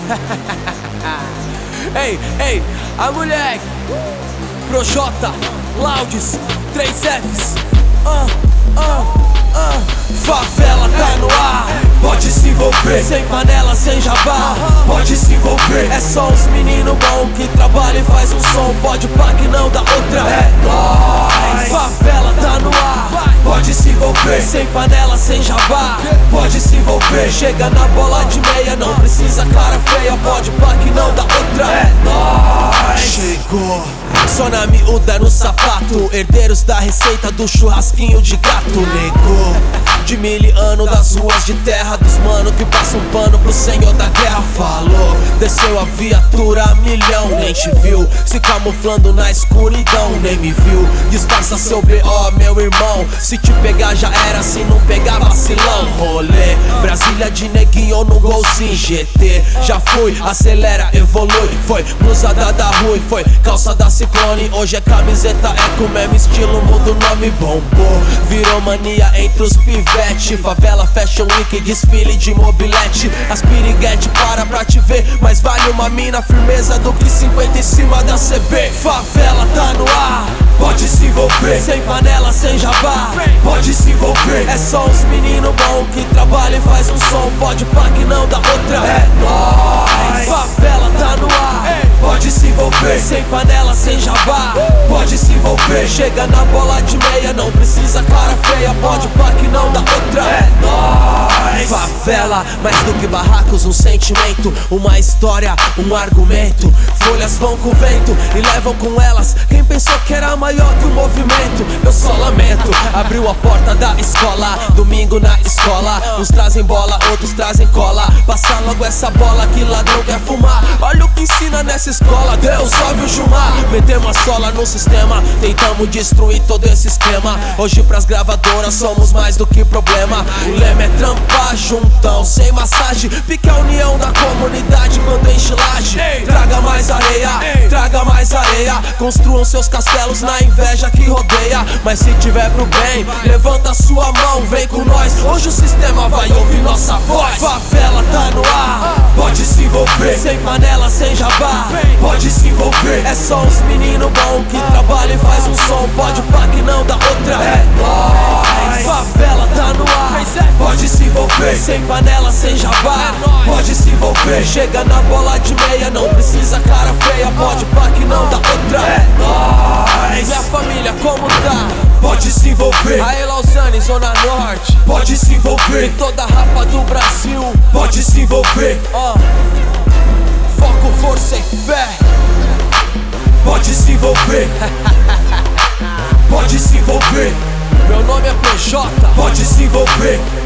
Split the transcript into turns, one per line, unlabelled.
Ei, ei, a moleque Projota, Louds, 3Fs. Favela tá no ar,
pode se envolver.
sem panela, sem jabá,
Pode se envolver.
é só uns menino bom que trabalha e faz um som. Pode pá que não dá outra.
É nóis.
Favela tá no ar,
Pode se envolver.
sem panela, sem jabá,
Pode se envolver.
chega na bola de meia, não precisa cara feia. Pode pá que não dá outra.
É nóis.
Chegou, só na miúda no sapato, herdeiros da receita do churrasquinho de gato. Negou, de miliano das ruas de terra, dos mano que passam pano pro senhor da guerra. Falou, desceu a viatura a milhão, nem te viu, se camuflando na escuridão, nem me viu. Disfarça seu B.O., meu irmão, se te pegar já era, se não pegar vacilão. Rolê, Brasília de neguinho no golzinho GT, já fui, acelera, evolui. Foi blusa da rua, foi calça da Ciclone, hoje é camiseta, é com o mesmo estilo, muda o nome. Bombou, virou mania entre os pivete, favela Fashion Week, desfile de mobilete. As piriguete para pra te ver, mas vale uma mina, firmeza do que 50 em cima da CB. Favela tá no ar,
Pode se envolver.
sem panela, sem jabá,
Pode se envolver.
é só uns menino bom que trabalha e faz um som. Pode pá que não dá outra.
É nóis.
Favela tá no ar,
Pode se envolver.
sem panela, sem jabá,
Pode se envolver.
chega na bola de meia, não precisa cara feia. Pode pá que não dá outra.
É nóis.
Favela, mais do que barracos, um sentimento, uma história, um argumento. Folhas vão com o vento e levam com elas quem pensou que era maior que o movimento. Eu só lamento, abriu a porta da escola, domingo na escola. Uns trazem bola, outros trazem cola. Passa logo essa bola que ladrão quer fumar. Olha o que ensina nessa escola, Deus salve o Jumar. Metemos a sola no sistema, tentamos destruir todo esse esquema. Hoje pras gravadoras somos mais do que problema. O lema é trampar juntão, sem massagem. Pique a união da comunidade quando enche laje. Traga mais areia, traga mais areia. Construam seus castelos na inveja que rodeia. Mas se tiver pro bem, levanta sua mão, vem com nós. Hoje o sistema vai ouvir nossa voz. Favela tá no ar,
Pode se envolver.
sem panela, sem jabá,
Pode se envolver.
é só uns menino bom que trabalha e faz um som. Pode pá que não dá outra.
É nóis.
Favela tá no ar,
Pode se envolver.
sem panela, sem jabá,
Pode se envolver.
chega na bola de meia, não precisa cara feia. Pode pá que não dá outra.
É nóis.
Minha família, como tá?
Pode se envolver.
Aê, Lausanne, Zona Norte,
Pode se envolver.
e toda a rapa do Brasil.
Pode se envolver.
Ó, foco, força e fé.
Pode se envolver. Pode se envolver.
Meu nome é Projota,
Pode se envolver.